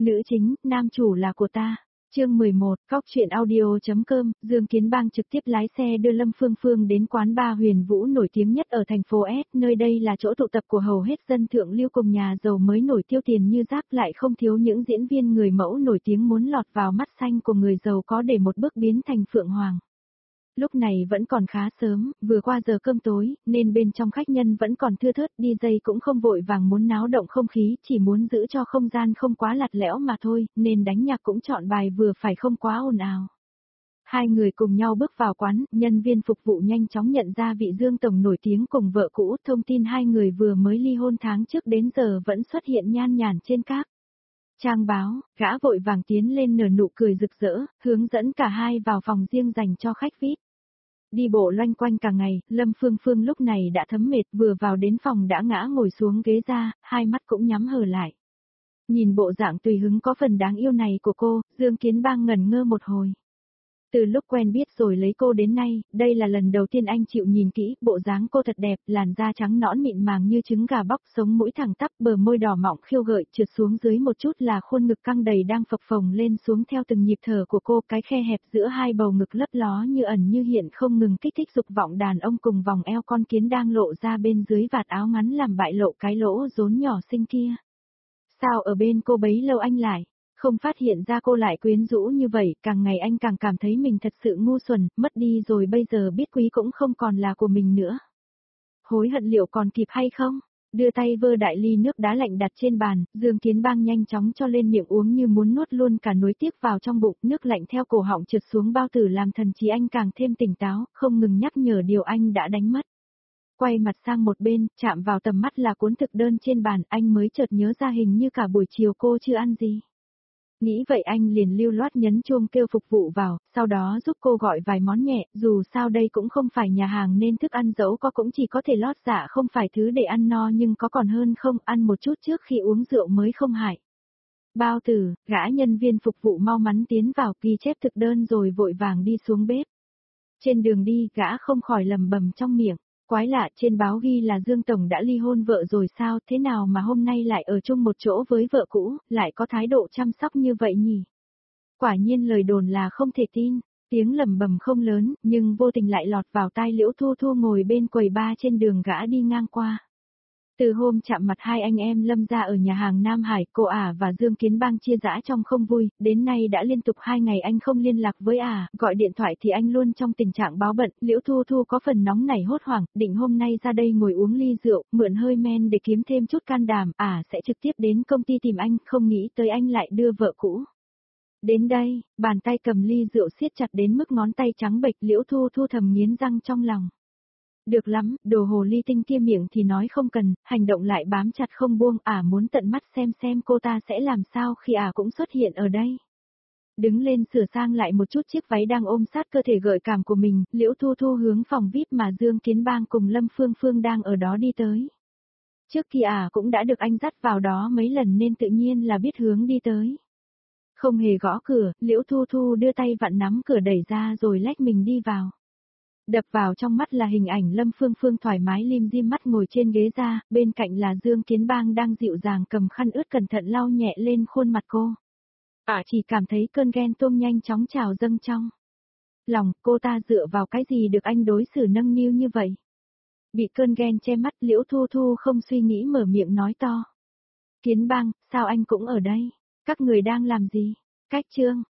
Nữ chính, nam chủ là của ta. Chương 11, Cóc truyện audio.com, Dương Kiến Bang trực tiếp lái xe đưa Lâm Phương Phương đến quán bar Huyền Vũ nổi tiếng nhất ở thành phố S, nơi đây là chỗ tụ tập của hầu hết dân thượng lưu cùng nhà giàu mới nổi tiêu tiền như rác, lại không thiếu những diễn viên người mẫu nổi tiếng muốn lọt vào mắt xanh của người giàu có để một bước biến thành phượng hoàng. Lúc này vẫn còn khá sớm, vừa qua giờ cơm tối, nên bên trong khách nhân vẫn còn thưa thớt, DJ cũng không vội vàng muốn náo động không khí, chỉ muốn giữ cho không gian không quá lạt lẽo mà thôi, nên đánh nhạc cũng chọn bài vừa phải không quá ồn ào. Hai người cùng nhau bước vào quán, nhân viên phục vụ nhanh chóng nhận ra vị Dương Tổng nổi tiếng cùng vợ cũ, thông tin hai người vừa mới ly hôn tháng trước đến giờ vẫn xuất hiện nhan nhản trên các trang báo, gã vội vàng tiến lên nở nụ cười rực rỡ, hướng dẫn cả hai vào phòng riêng dành cho khách VIP. Đi bộ loanh quanh cả ngày, Lâm Phương Phương lúc này đã thấm mệt, vừa vào đến phòng đã ngã ngồi xuống ghế ra, hai mắt cũng nhắm hờ lại. Nhìn bộ dạng tùy hứng có phần đáng yêu này của cô, Dương Kiến Bang ngẩn ngơ một hồi. Từ lúc quen biết rồi lấy cô đến nay, đây là lần đầu tiên anh chịu nhìn kỹ, bộ dáng cô thật đẹp, làn da trắng nõn mịn màng như trứng gà bóc, sống mũi thẳng tắp, bờ môi đỏ mọng khiêu gợi, trượt xuống dưới một chút là khuôn ngực căng đầy đang phập phồng lên xuống theo từng nhịp thở của cô, cái khe hẹp giữa hai bầu ngực lấp ló như ẩn như hiện không ngừng kích thích dục vọng đàn ông cùng vòng eo con kiến đang lộ ra bên dưới vạt áo ngắn làm bại lộ cái lỗ rốn nhỏ xinh kia. Sao ở bên cô bấy lâu anh lại không phát hiện ra cô lại quyến rũ như vậy, càng ngày anh càng cảm thấy mình thật sự ngu xuẩn, mất đi rồi bây giờ biết quý cũng không còn là của mình nữa. Hối hận liệu còn kịp hay không? Đưa tay vơ đại ly nước đá lạnh đặt trên bàn, Dương Kiến Bang nhanh chóng cho lên miệng uống như muốn nuốt luôn cả núi tiếc vào trong bụng, nước lạnh theo cổ họng trượt xuống bao tử làm thần trí anh càng thêm tỉnh táo, không ngừng nhắc nhở điều anh đã đánh mất. Quay mặt sang một bên, chạm vào tầm mắt là cuốn thực đơn trên bàn, anh mới chợt nhớ ra hình như cả buổi chiều cô chưa ăn gì. Nghĩ vậy anh liền lưu loát nhấn chuông kêu phục vụ vào, sau đó giúp cô gọi vài món nhẹ, dù sao đây cũng không phải nhà hàng nên thức ăn dẫu có cũng chỉ có thể lót dạ không phải thứ để ăn no nhưng có còn hơn không ăn một chút trước khi uống rượu mới không hại. Bao tử, gã nhân viên phục vụ mau mắn tiến vào ghi chép thực đơn rồi vội vàng đi xuống bếp. Trên đường đi gã không khỏi lầm bầm trong miệng. Quái lạ, trên báo ghi là Dương Tổng đã ly hôn vợ rồi sao, thế nào mà hôm nay lại ở chung một chỗ với vợ cũ, lại có thái độ chăm sóc như vậy nhỉ? Quả nhiên lời đồn là không thể tin, tiếng lầm bầm không lớn, nhưng vô tình lại lọt vào tai Liễu Thu Thu ngồi bên quầy bar trên đường gã đi ngang qua. Từ hôm chạm mặt hai anh em Lâm gia ở nhà hàng Nam Hải, cô và Dương Kiến Bang chia rẽ trong không vui, đến nay đã liên tục 2 ngày anh không liên lạc với gọi điện thoại thì anh luôn trong tình trạng báo bận, Liễu Thu Thu có phần nóng nảy hốt hoảng, định hôm nay ra đây ngồi uống ly rượu, mượn hơi men để kiếm thêm chút can đảm, sẽ trực tiếp đến công ty tìm anh, không nghĩ tới anh lại đưa vợ cũ. Đến đây, bàn tay cầm ly rượu siết chặt đến mức ngón tay trắng bệch, Liễu Thu Thu thầm nghiến răng trong lòng. Được lắm, đồ hồ ly tinh kia miệng thì nói không cần, hành động lại bám chặt không buông, muốn tận mắt xem cô ta sẽ làm sao khi cũng xuất hiện ở đây. Đứng lên sửa sang lại một chút chiếc váy đang ôm sát cơ thể gợi cảm của mình, Liễu Thu Thu hướng phòng VIP mà Dương Kiến Bang cùng Lâm Phương Phương đang ở đó đi tới. Trước kia cũng đã được anh dắt vào đó mấy lần nên tự nhiên là biết hướng đi tới. Không hề gõ cửa, Liễu Thu Thu đưa tay vặn nắm cửa đẩy ra rồi lách mình đi vào. Đập vào trong mắt là hình ảnh Lâm Phương Phương thoải mái lim dim mắt ngồi trên ghế ra, bên cạnh là Dương Kiến Bang đang dịu dàng cầm khăn ướt cẩn thận lau nhẹ lên khuôn mặt cô. Chỉ cảm thấy cơn ghen tuông nhanh chóng trào dâng trong lòng, cô ta dựa vào cái gì được anh đối xử nâng niu như vậy? Bị cơn ghen che mắt, Liễu Thu Thu không suy nghĩ mở miệng nói to. Kiến Bang, sao anh cũng ở đây? Các người đang làm gì? Cách chương.